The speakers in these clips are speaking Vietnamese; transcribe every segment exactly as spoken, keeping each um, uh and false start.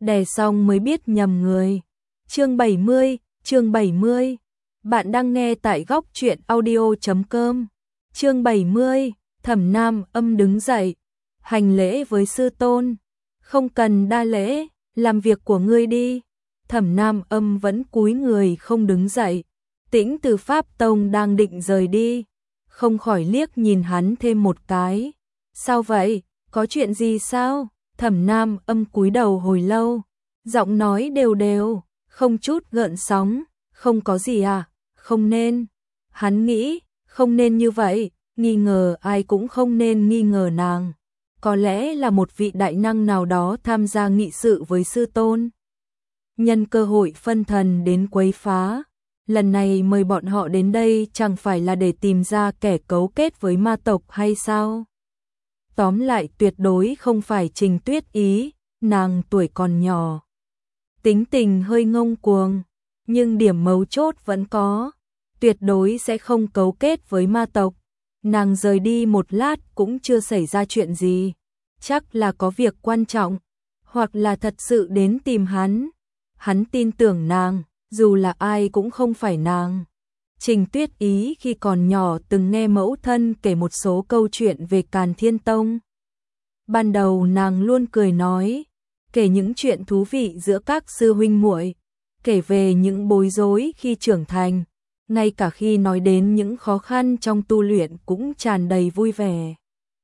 đè xong mới biết nhầm người. Chương bảy mươi, chương bảy mươi. Bạn đang nghe tại góc truyện audio chấm com. Chương bảy mươi, Thẩm Nam Âm đứng dậy, hành lễ với sư tôn. Không cần đa lễ, làm việc của ngươi đi. Thẩm Nam Âm vẫn cúi người không đứng dậy. Tĩnh Từ Pháp Tông đang định rời đi, không khỏi liếc nhìn hắn thêm một cái. Sao vậy, có chuyện gì sao? Thẩm Nam Âm cúi đầu hồi lâu, giọng nói đều đều, không chút gợn sóng. Không có gì à, không nên. Hắn nghĩ, không nên như vậy, nghi ngờ ai cũng không nên nghi ngờ nàng. Có lẽ là một vị đại năng nào đó tham gia nghị sự với sư tôn, nhân cơ hội phân thần đến quấy phá. Lần này mời bọn họ đến đây chẳng phải là để tìm ra kẻ cấu kết với ma tộc hay sao? Tóm lại tuyệt đối không phải Trình Tuyết Ý, nàng tuổi còn nhỏ, tính tình hơi ngông cuồng, nhưng điểm mấu chốt vẫn có, tuyệt đối sẽ không cấu kết với ma tộc. Nàng rời đi một lát cũng chưa xảy ra chuyện gì, chắc là có việc quan trọng, hoặc là thật sự đến tìm hắn. Hắn tin tưởng nàng, dù là ai cũng không phải nàng. Trình Tuyết Ý khi còn nhỏ từng nghe mẫu thân kể một số câu chuyện về Càn Thiên Tông. Ban đầu nàng luôn cười nói, kể những chuyện thú vị giữa các sư huynh muội, kể về những bối rối khi trưởng thành, ngay cả khi nói đến những khó khăn trong tu luyện cũng tràn đầy vui vẻ.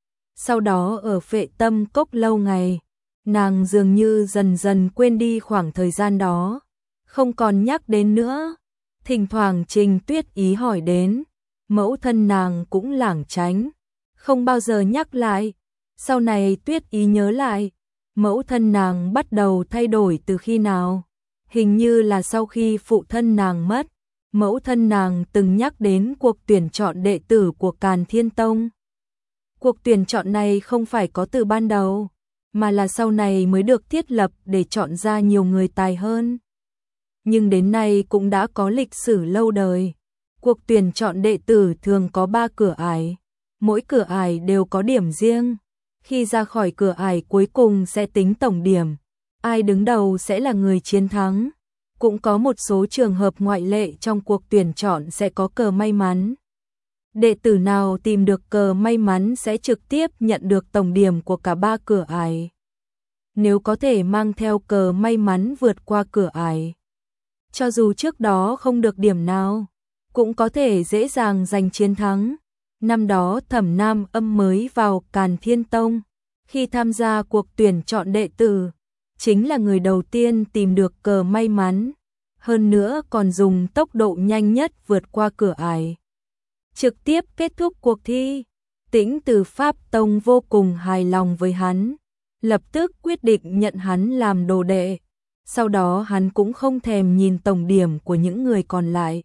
Sau đó ở Phệ Tâm Cốc lâu ngày, nàng dường như dần dần quên đi khoảng thời gian đó, không còn nhắc đến nữa. Thỉnh thoảng Trình Tuyết Ý hỏi đến, mẫu thân nàng cũng lảng tránh, không bao giờ nhắc lại. Sau này Tuyết Ý nhớ lại, mẫu thân nàng bắt đầu thay đổi từ khi nào? Hình như là sau khi phụ thân nàng mất, mẫu thân nàng từng nhắc đến cuộc tuyển chọn đệ tử của Càn Thiên Tông. Cuộc tuyển chọn này không phải có từ ban đầu, mà là sau này mới được thiết lập để chọn ra nhiều người tài hơn. Nhưng đến nay cũng đã có lịch sử lâu đời. Cuộc tuyển chọn đệ tử thường có ba cửa ải, mỗi cửa ải đều có điểm riêng. Khi ra khỏi cửa ải cuối cùng sẽ tính tổng điểm, ai đứng đầu sẽ là người chiến thắng. Cũng có một số trường hợp ngoại lệ trong cuộc tuyển chọn sẽ có cờ may mắn. Đệ tử nào tìm được cờ may mắn sẽ trực tiếp nhận được tổng điểm của cả ba cửa ải. Nếu có thể mang theo cờ may mắn vượt qua cửa ải, cho dù trước đó không được điểm nào, cũng có thể dễ dàng giành chiến thắng. Năm đó Thẩm Nam Âm mới vào Càn Thiên Tông, khi tham gia cuộc tuyển chọn đệ tử, chính là người đầu tiên tìm được cờ may mắn, hơn nữa còn dùng tốc độ nhanh nhất vượt qua cửa ải, trực tiếp kết thúc cuộc thi. Tĩnh Từ Pháp Tông vô cùng hài lòng với hắn, lập tức quyết định nhận hắn làm đồ đệ. Sau đó hắn cũng không thèm nhìn tổng điểm của những người còn lại.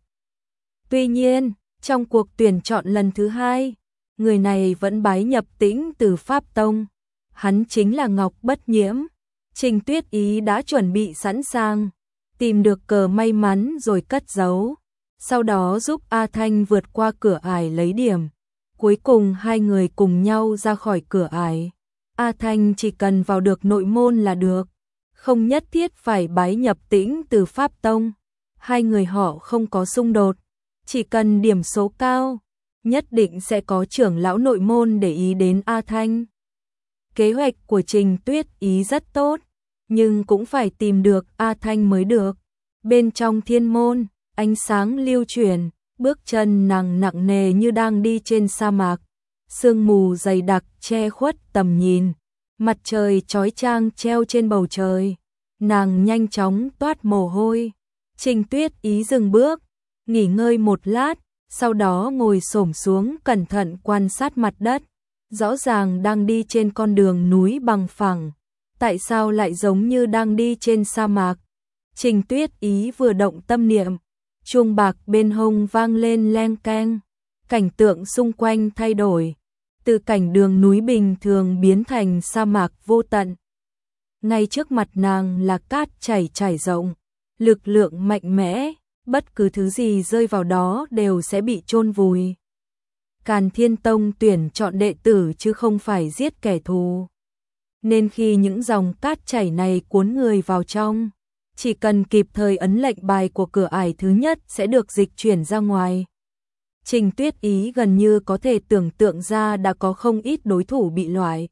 Tuy nhiên, trong cuộc tuyển chọn lần thứ hai, người này vẫn bái nhập Tĩnh Từ Pháp Tông. Hắn chính là Ngọc Bất Nhiễm. Trình Tuyết Ý đã chuẩn bị sẵn sàng, tìm được cờ may mắn rồi cất giấu, sau đó giúp A Thanh vượt qua cửa ải lấy điểm. Cuối cùng hai người cùng nhau ra khỏi cửa ải. A Thanh chỉ cần vào được nội môn là được, không nhất thiết phải bái nhập Tĩnh Từ Pháp Tông. Hai người họ không có xung đột, chỉ cần điểm số cao, nhất định sẽ có trưởng lão nội môn để ý đến A Thanh. Kế hoạch của Trình Tuyết Ý rất tốt, nhưng cũng phải tìm được A Thanh mới được. Bên trong thiên môn, ánh sáng lưu chuyển, bước chân nàng nặng nề như đang đi trên sa mạc. Sương mù dày đặc che khuất tầm nhìn, mặt trời chói chang treo trên bầu trời. Nàng nhanh chóng toát mồ hôi. Trình Tuyết Ý dừng bước, nghỉ ngơi một lát, sau đó ngồi xổm xuống cẩn thận quan sát mặt đất. Rõ ràng đang đi trên con đường núi bằng phẳng, tại sao lại giống như đang đi trên sa mạc? Trình Tuyết Ý vừa động tâm niệm, chuông bạc bên hông vang lên leng keng, cảnh tượng xung quanh thay đổi, từ cảnh đường núi bình thường biến thành sa mạc vô tận. Ngay trước mặt nàng là cát chảy trải rộng, lực lượng mạnh mẽ, bất cứ thứ gì rơi vào đó đều sẽ bị chôn vùi. Càn Thiên Tông tuyển chọn đệ tử chứ không phải giết kẻ thù. nên khi những dòng cát chảy này cuốn người vào trong, chỉ cần kịp thời ấn lệnh bài của cửa ải thứ nhất sẽ được dịch chuyển ra ngoài. Trình Tuyết Ý gần như có thể tưởng tượng ra đã có không ít đối thủ bị loại.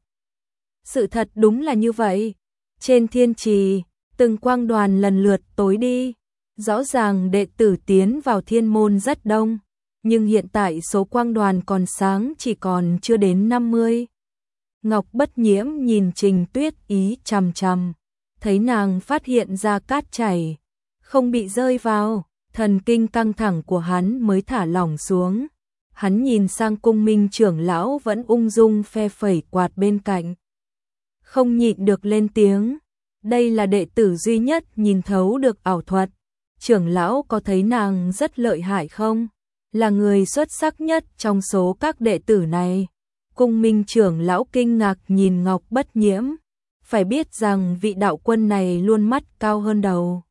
Sự thật đúng là như vậy. Trên thiên trì, từng quang đoàn lần lượt tối đi. Rõ ràng đệ tử tiến vào thiên môn rất đông, nhưng hiện tại số quang đoàn còn sáng chỉ còn chưa đến năm mươi. Ngọc Bất Nhiễm nhìn Trình Tuyết Ý chằm chằm, thấy nàng phát hiện ra cát chảy, không bị rơi vào, thần kinh căng thẳng của hắn mới thả lỏng xuống. Hắn nhìn sang Cung Minh trưởng lão vẫn ung dung phe phẩy quạt bên cạnh. Không nhịn được lên tiếng, đây là đệ tử duy nhất nhìn thấu được ảo thuật. Trưởng lão có thấy nàng rất lợi hại không? Là người xuất sắc nhất trong số các đệ tử này. Cung Minh trưởng lão kinh ngạc nhìn Ngọc Bất Nhiễm, phải biết rằng vị đạo quân này luôn mắt cao hơn đầu.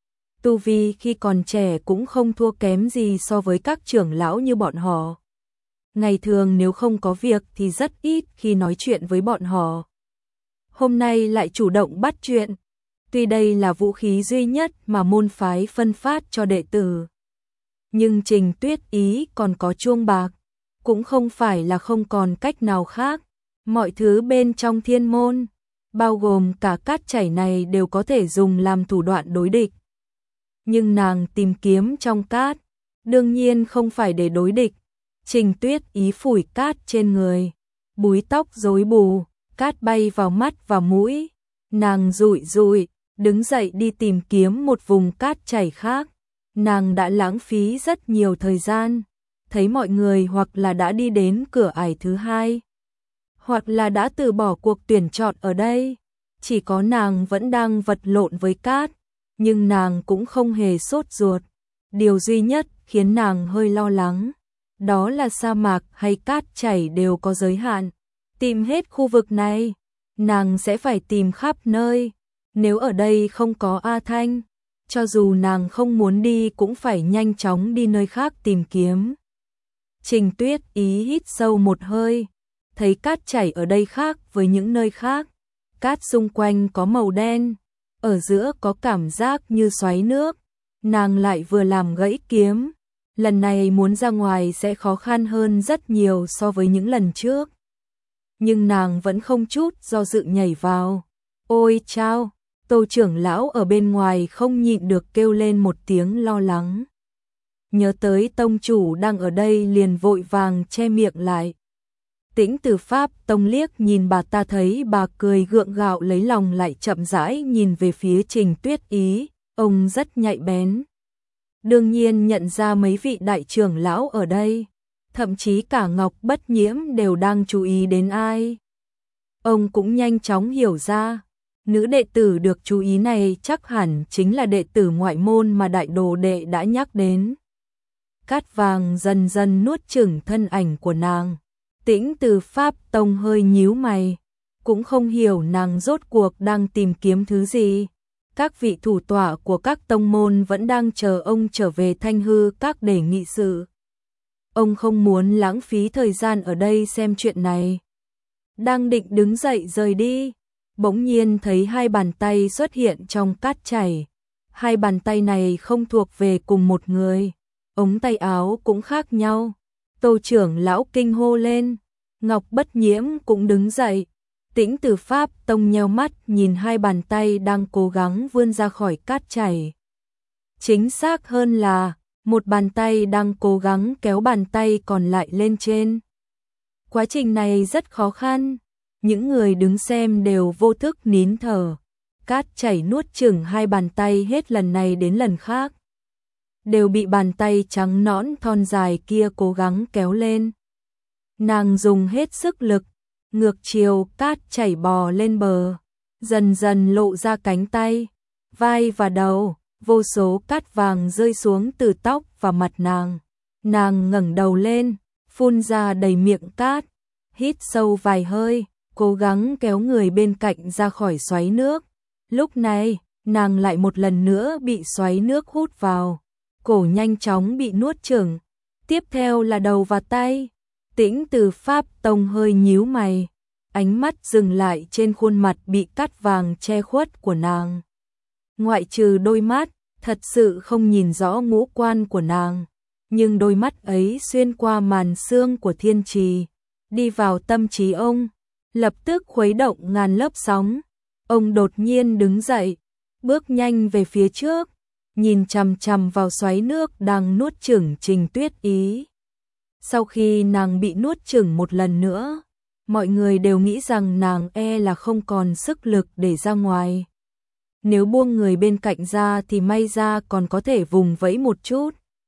Tu vi khi còn trẻ cũng không thua kém gì so với các trưởng lão như bọn họ. Ngày thường nếu không có việc thì rất ít khi nói chuyện với bọn họ. Hôm nay lại chủ động bắt chuyện. Tuy đây là vũ khí duy nhất mà môn phái phân phát cho đệ tử, nhưng Trình Tuyết Ý còn có chuông bạc, cũng không phải là không còn cách nào khác. Mọi thứ bên trong thiên môn, bao gồm cả cát chảy này đều có thể dùng làm thủ đoạn đối địch. Nhưng nàng tìm kiếm trong cát, đương nhiên không phải để đối địch. Trình Tuyết Ý phủi cát trên người, búi tóc rối bù, cát bay vào mắt và mũi. Nàng rụi rụi, đứng dậy đi tìm kiếm một vùng cát chảy khác. Nàng đã lãng phí rất nhiều thời gian, thấy mọi người hoặc là đã đi đến cửa ải thứ hai, hoặc là đã từ bỏ cuộc tuyển chọn ở đây. Chỉ có nàng vẫn đang vật lộn với cát, nhưng nàng cũng không hề sốt ruột. Điều duy nhất khiến nàng hơi lo lắng, đó là sa mạc hay cát chảy đều có giới hạn. Tìm hết khu vực này, nàng sẽ phải tìm khắp nơi. Nếu ở đây không có A Thanh, cho dù nàng không muốn đi cũng phải nhanh chóng đi nơi khác tìm kiếm. Trình Tuyết Ý hít sâu một hơi, thấy cát chảy ở đây khác với những nơi khác. Cát xung quanh có màu đen, ở giữa có cảm giác như xoáy nước. Nàng lại vừa làm gãy kiếm, lần này muốn ra ngoài sẽ khó khăn hơn rất nhiều so với những lần trước. Nhưng nàng vẫn không chút do dự nhảy vào. Ôi chao! Tô trưởng lão ở bên ngoài không nhịn được kêu lên một tiếng lo lắng. Nhớ tới tông chủ đang ở đây liền vội vàng che miệng lại. Tĩnh Từ Pháp tông liếc nhìn bà ta thấy bà cười gượng gạo lấy lòng lại chậm rãi nhìn về phía Trình Tuyết Ý. Ông rất nhạy bén, đương nhiên nhận ra mấy vị đại trưởng lão ở đây, thậm chí cả Ngọc Bất Nhiễm đều đang chú ý đến ai. Ông cũng nhanh chóng hiểu ra, nữ đệ tử được chú ý này chắc hẳn chính là đệ tử ngoại môn mà đại đồ đệ đã nhắc đến. Cát vàng dần dần nuốt chửng thân ảnh của nàng. Tĩnh Từ Pháp tông hơi nhíu mày, cũng không hiểu nàng rốt cuộc đang tìm kiếm thứ gì. Các vị thủ tọa của các tông môn vẫn đang chờ ông trở về Thanh Hư Các để nghị sự. Ông không muốn lãng phí thời gian ở đây xem chuyện này. Đang định đứng dậy rời đi, bỗng nhiên thấy hai bàn tay xuất hiện trong cát chảy. Hai bàn tay này không thuộc về cùng một người, ống tay áo cũng khác nhau. Tô trưởng lão kinh hô lên, Ngọc Bất Nhiễm cũng đứng dậy. Tĩnh Từ Pháp tông nheo mắt nhìn hai bàn tay đang cố gắng vươn ra khỏi cát chảy. Chính xác hơn là, một bàn tay đang cố gắng kéo bàn tay còn lại lên trên. Quá trình này rất khó khăn, những người đứng xem đều vô thức nín thở. Cát chảy nuốt chửng hai bàn tay hết lần này đến lần khác, đều bị bàn tay trắng nõn thon dài kia cố gắng kéo lên. Nàng dùng hết sức lực, ngược chiều cát chảy bò lên bờ, dần dần lộ ra cánh tay, vai và đầu, vô số cát vàng rơi xuống từ tóc và mặt nàng. Nàng ngẩng đầu lên, phun ra đầy miệng cát, hít sâu vài hơi, cố gắng kéo người bên cạnh ra khỏi xoáy nước. Lúc này, nàng lại một lần nữa bị xoáy nước hút vào, cổ nhanh chóng bị nuốt chửng. Tiếp theo là đầu và tay. Tĩnh Từ Pháp tông hơi nhíu mày, ánh mắt dừng lại trên khuôn mặt bị cát vàng che khuất của nàng. Ngoại trừ đôi mắt, thật sự không nhìn rõ ngũ quan của nàng, nhưng đôi mắt ấy xuyên qua màn sương của thiên trì, đi vào tâm trí ông, lập tức khuấy động ngàn lớp sóng. Ông đột nhiên đứng dậy, bước nhanh về phía trước, nhìn chằm chằm vào xoáy nước đang nuốt chửng Trình Tuyết Ý. Sau khi nàng bị nuốt chửng một lần nữa, mọi người đều nghĩ rằng nàng e là không còn sức lực để ra ngoài. Nếu buông người bên cạnh ra thì may ra còn có thể vùng vẫy một chút.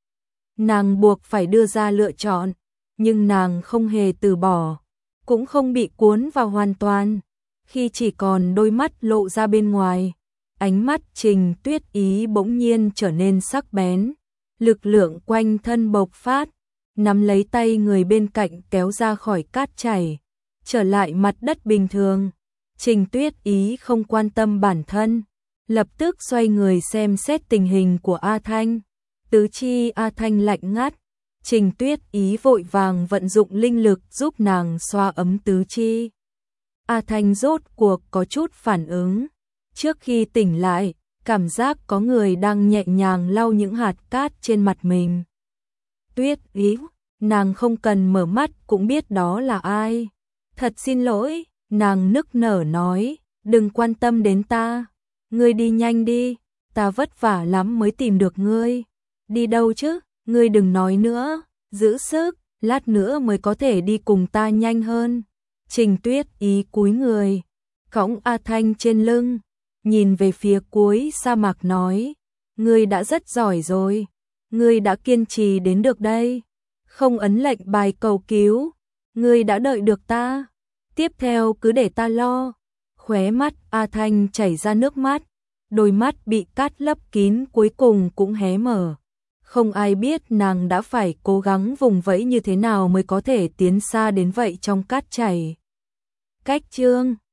Nàng buộc phải đưa ra lựa chọn, nhưng nàng không hề từ bỏ, cũng không bị cuốn vào hoàn toàn. Khi chỉ còn đôi mắt lộ ra bên ngoài, ánh mắt Trình Tuyết Ý bỗng nhiên trở nên sắc bén, lực lượng quanh thân bộc phát, nắm lấy tay người bên cạnh kéo ra khỏi cát chảy, trở lại mặt đất bình thường. Trình Tuyết Ý không quan tâm bản thân, lập tức xoay người xem xét tình hình của A Thanh. Tứ chi A Thanh lạnh ngắt, Trình Tuyết Ý vội vàng vận dụng linh lực giúp nàng xoa ấm tứ chi. A Thanh rốt cuộc có chút phản ứng. Trước khi tỉnh lại, cảm giác có người đang nhẹ nhàng lau những hạt cát trên mặt mình. Tuyết Ý, nàng không cần mở mắt cũng biết đó là ai. Thật xin lỗi, nàng nức nở nói, đừng quan tâm đến ta. Ngươi đi nhanh đi, ta vất vả lắm mới tìm được ngươi. Đi đâu chứ, ngươi đừng nói nữa, giữ sức, lát nữa mới có thể đi cùng ta nhanh hơn. Trình Tuyết Ý cúi người, cõng A Thanh trên lưng, nhìn về phía cuối sa mạc nói, ngươi đã rất giỏi rồi, ngươi đã kiên trì đến được đây, không ấn lệnh bài cầu cứu, ngươi đã đợi được ta, tiếp theo cứ để ta lo. Khóe mắt A Thanh chảy ra nước mắt, đôi mắt bị cát lấp kín cuối cùng cũng hé mở. Không ai biết nàng đã phải cố gắng vùng vẫy như thế nào mới có thể tiến xa đến vậy trong cát chảy. Cách chương